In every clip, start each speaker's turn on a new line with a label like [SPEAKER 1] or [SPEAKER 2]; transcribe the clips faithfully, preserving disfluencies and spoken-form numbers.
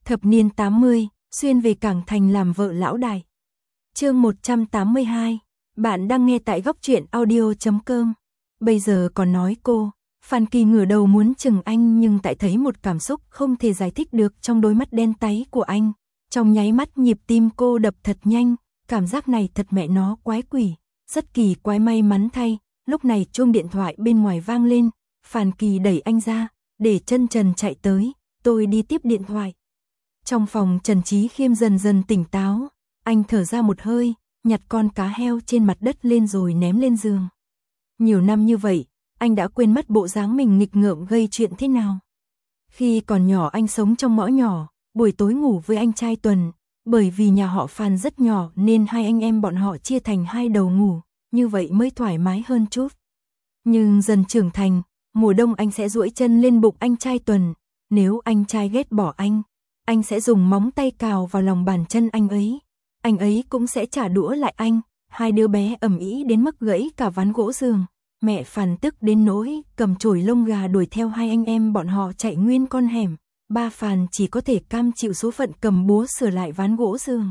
[SPEAKER 1] Thập niên tám mươi, xuyên về Cảng Thành làm vợ lão đại. Chương một trăm tám mươi hai. Bạn đang nghe tại góc truyện audio chấm com. Bây giờ còn nói cô, Phan Kỳ ngửa đầu muốn chừng anh nhưng tại thấy một cảm xúc không thể giải thích được trong đôi mắt đen táy của anh. Trong nháy mắt nhịp tim cô đập thật nhanh, cảm giác này thật mẹ nó quái quỷ, rất kỳ quái. May mắn thay, lúc này chuông điện thoại bên ngoài vang lên, Phan Kỳ đẩy anh ra, để chân Trần chạy tới, tôi đi tiếp điện thoại. Trong phòng Trần Chí Khiêm dần dần tỉnh táo, anh thở ra một hơi, nhặt con cá heo trên mặt đất lên rồi ném lên giường. Nhiều năm như vậy, anh đã quên mất bộ dáng mình nghịch ngợm gây chuyện thế nào. Khi còn nhỏ anh sống trong ngõ nhỏ, buổi tối ngủ với anh trai Tuần, bởi vì nhà họ Phan rất nhỏ nên hai anh em bọn họ chia thành hai đầu ngủ, như vậy mới thoải mái hơn chút. Nhưng dần trưởng thành, mùa đông anh sẽ duỗi chân lên bụng anh trai Tuần, nếu anh trai ghét bỏ anh, anh sẽ dùng móng tay cào vào lòng bàn chân anh ấy. Anh ấy cũng sẽ trả đũa lại anh, hai đứa bé ầm ĩ đến mức gãy cả ván gỗ giường. Mẹ Phan tức đến nỗi cầm chổi lông gà đuổi theo hai anh em bọn họ chạy nguyên con hẻm. Ba Phan chỉ có thể cam chịu số phận cầm búa sửa lại ván gỗ giường.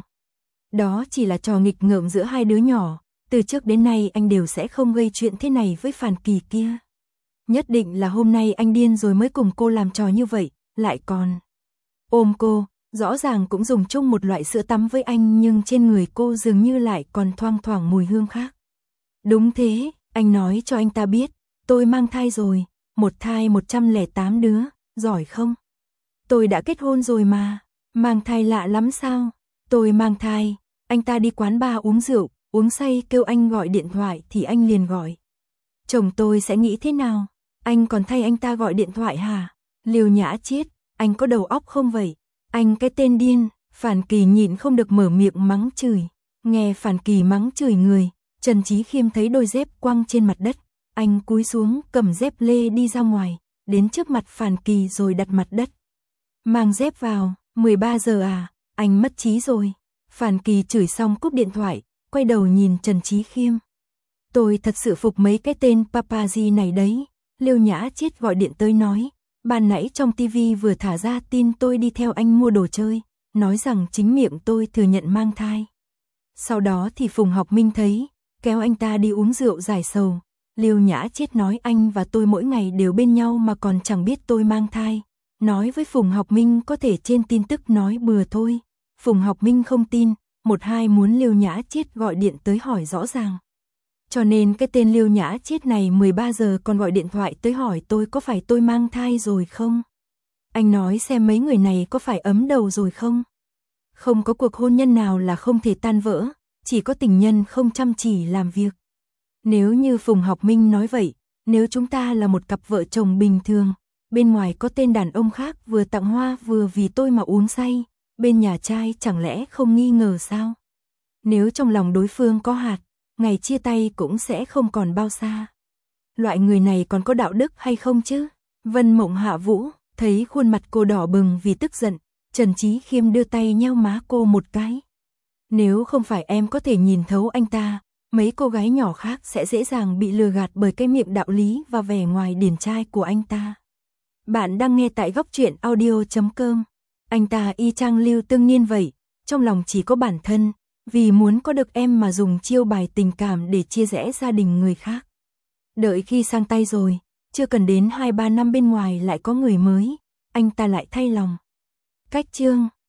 [SPEAKER 1] Đó chỉ là trò nghịch ngợm giữa hai đứa nhỏ, từ trước đến nay anh đều sẽ không gây chuyện thế này với Phan Kỳ kia. Nhất định là hôm nay anh điên rồi mới cùng cô làm trò như vậy, lại còn ôm cô, rõ ràng cũng dùng chung một loại sữa tắm với anh nhưng trên người cô dường như lại còn thoang thoảng mùi hương khác. Đúng thế, anh nói cho anh ta biết, tôi mang thai rồi, một thai một trăm lẻ tám đứa, giỏi không? Tôi đã kết hôn rồi mà, mang thai lạ lắm sao? Tôi mang thai, anh ta đi quán bar uống rượu, uống say kêu anh gọi điện thoại thì anh liền gọi. Chồng tôi sẽ nghĩ thế nào? Anh còn thay anh ta gọi điện thoại hả? Liều nhã chết, anh có đầu óc không vậy? Anh cái tên điên. Phan Kỳ nhịn không được mở miệng mắng chửi. Nghe Phan Kỳ mắng chửi người, Trần Chí Khiêm thấy đôi dép quăng trên mặt đất, anh cúi xuống cầm dép lê đi ra ngoài, đến trước mặt Phan Kỳ rồi đặt mặt đất. Mang dép vào, mười ba giờ à, anh mất trí rồi. Phan Kỳ chửi xong cúp điện thoại, quay đầu nhìn Trần Chí Khiêm. Tôi thật sự phục mấy cái tên paparazzi này đấy. Liêu nhã chết gọi điện tới nói, ban nãy trong tivi vừa thả ra tin tôi đi theo anh mua đồ chơi, nói rằng chính miệng tôi thừa nhận mang thai. Sau đó thì Phùng Học Minh thấy, kéo anh ta đi uống rượu giải sầu. Liêu nhã chết nói anh và tôi mỗi ngày đều bên nhau mà còn chẳng biết tôi mang thai. Nói với Phùng Học Minh có thể trên tin tức nói bừa thôi. Phùng Học Minh không tin, một hai muốn Liêu nhã chết gọi điện tới hỏi rõ ràng. Cho nên cái tên Liêu nhã chết này mười ba giờ còn gọi điện thoại tới hỏi tôi có phải tôi mang thai rồi không? Anh nói xem mấy người này có phải ấm đầu rồi không? Không có cuộc hôn nhân nào là không thể tan vỡ, chỉ có tình nhân không chăm chỉ làm việc. Nếu như Phùng Học Minh nói vậy, nếu chúng ta là một cặp vợ chồng bình thường, bên ngoài có tên đàn ông khác vừa tặng hoa vừa vì tôi mà uống say, bên nhà trai chẳng lẽ không nghi ngờ sao? Nếu trong lòng đối phương có hạt, ngày chia tay cũng sẽ không còn bao xa. Loại người này còn có đạo đức hay không chứ? Vân Mộng Hạ Vũ, thấy khuôn mặt cô đỏ bừng vì tức giận, Trần Chí Khiêm đưa tay nheo má cô một cái. Nếu không phải em có thể nhìn thấu anh ta, mấy cô gái nhỏ khác sẽ dễ dàng bị lừa gạt bởi cái miệng đạo lý và vẻ ngoài điển trai của anh ta. Bạn đang nghe tại góc truyện audio chấm com. Anh ta y chang Lưu Tương Niên vậy, trong lòng chỉ có bản thân, vì muốn có được em mà dùng chiêu bài tình cảm để chia rẽ gia đình người khác. Đợi khi sang tay rồi, chưa cần đến hai ba năm bên ngoài lại có người mới, anh ta lại thay lòng. Cách chương